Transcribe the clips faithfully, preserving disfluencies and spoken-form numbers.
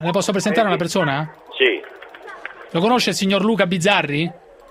Le posso presentare una persona? Sì. Lo conosce il signor Luca Bizzarri?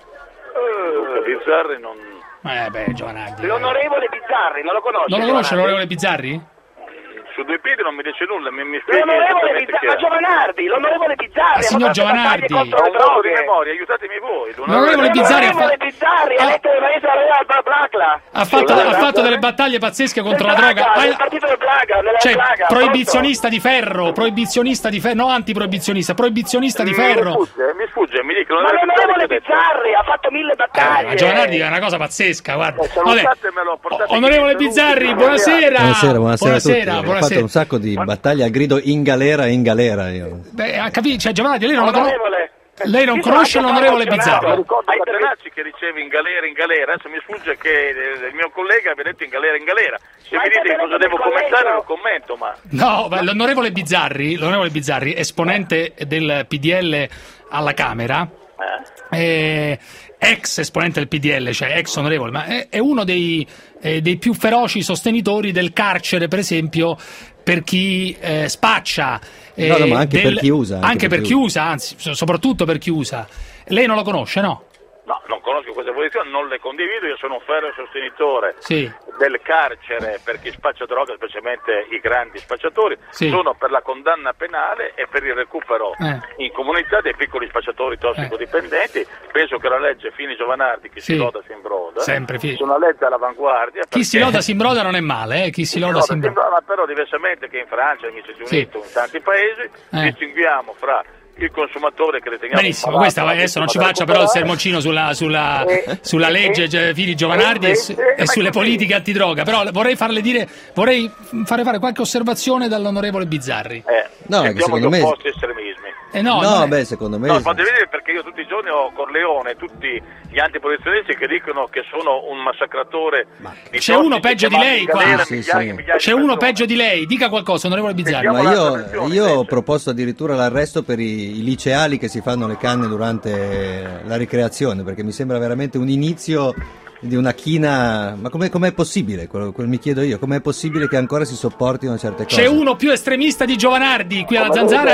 Luca Bizzarri non... Eh beh, Giovanardi. L'onorevole Bizzarri, non lo conosce? Non lo conosce l'onorevole Bizzarri? Su due piedi non mi dice nulla, mi, mi spieghi L'onorevole esattamente chi Bizzarri, è. Giovanardi, l'onorevole Bizzarri. Il signor ha fatto battaglie Giovanardi. contro le Ho un voto di droghe. memoria, aiutatemi voi. L'onorevole Bizzarri ha L'onorevole fatto... Bizzarri, Ah. eletto nel paese della Blacla. Ha fatto, ha fatto delle battaglie pazzesche contro la droga. Del Ah, partito del Blaga, della cioè, Blaga. proibizionista di ferro, proibizionista di ferro, no antiproibizionista, proibizionista di Mi ferro. sfugge, mi sfugge, mi dicono... Ma l'onorevole Bizzarri... Bizzarri ha fatto mille Ah, battaglie. ma Giovanardi è una cosa pazzesca, guarda. Eh, Vabbè. salutatemelo, portatemi Onorevole saluti, Bizzarri, saluti. buonasera. Buonasera, buonasera, a tutti. buonasera, Ho buonasera. fatto un sacco di battaglie a grido in galera e in galera io. Beh, ha capito, cioè Giovanardi, lei non lo conosce. Onorevole. Lei non Chi conosce sarà che l'onorevole fa Bizzarri? campionato? Hai Tenacci che riceve in galera in galera, adesso mi sfugge che eh, il mio collega abbia detto in galera in galera. Se Ma mi hai dite capito cosa del devo collegio? commentare lo commento, ma... No, beh, l'onorevole Bizzarri, l'onorevole Bizzarri, esponente del P D L alla Camera, eh, ex esponente del P D L, cioè ex onorevole, ma è, è uno dei, eh, dei più feroci sostenitori del carcere, per esempio, per chi eh, spaccia. eh, No, no, ma anche del- per chi usa, Anche, anche per per chi chi usa, anzi, so- soprattutto per chi usa. Lei non lo conosce, no? No, non conosco queste posizioni, non le condivido, io sono un ferreo sostenitore Sì. del carcere per chi spaccia droga, specialmente i grandi spacciatori, Sì. sono per la condanna penale e per il recupero Eh. in comunità dei piccoli spacciatori tossicodipendenti. Penso che la legge Fini Giovanardi, chi Sì. si loda si imbroda, Sempre Fini. sono una legge all'avanguardia. Chi si perché- loda si imbroda non è male, eh? Chi si loda si imbroda. ma però diversamente che in Francia, negli Stati Sì. Uniti, in tanti paesi, Eh. distinguiamo fra il consumatore che riteniamo Benissimo, un malato, questa adesso non ci da faccia però il recuperare. sermoncino sulla, sulla, Eh, sulla eh, legge Gi- Fini Giovanardi eh, e, su- eh, e sulle ma così. politiche antidroga, però vorrei farle dire, vorrei fare fare qualche osservazione dall'onorevole Bizzarri. Eh, No, è che sentiamo secondo gli me- opposti estremismi. Eh no, No, non è- beh, secondo me... No, fate vedere perché io tutti i giorni ho Corleone, tutti gli antiprotezionisti che dicono che sono un massacratore di C'è tossici uno peggio che di vanno lei in qua. galera Sì, migliaia sì. e migliaia c'è di uno persone. peggio di lei, dica qualcosa, onorevole Bizzarri. Sentiamo Ma l'altra io, versione, io ho invece. proposto addirittura l'arresto per i, i liceali che si fanno le canne durante la ricreazione, perché mi sembra veramente un inizio di una china. Ma com'è, com'è possibile? Quello, quello mi chiedo io, com'è possibile che ancora si sopportino certe cose? C'è uno più estremista di Giovanardi qui alla Zanzara,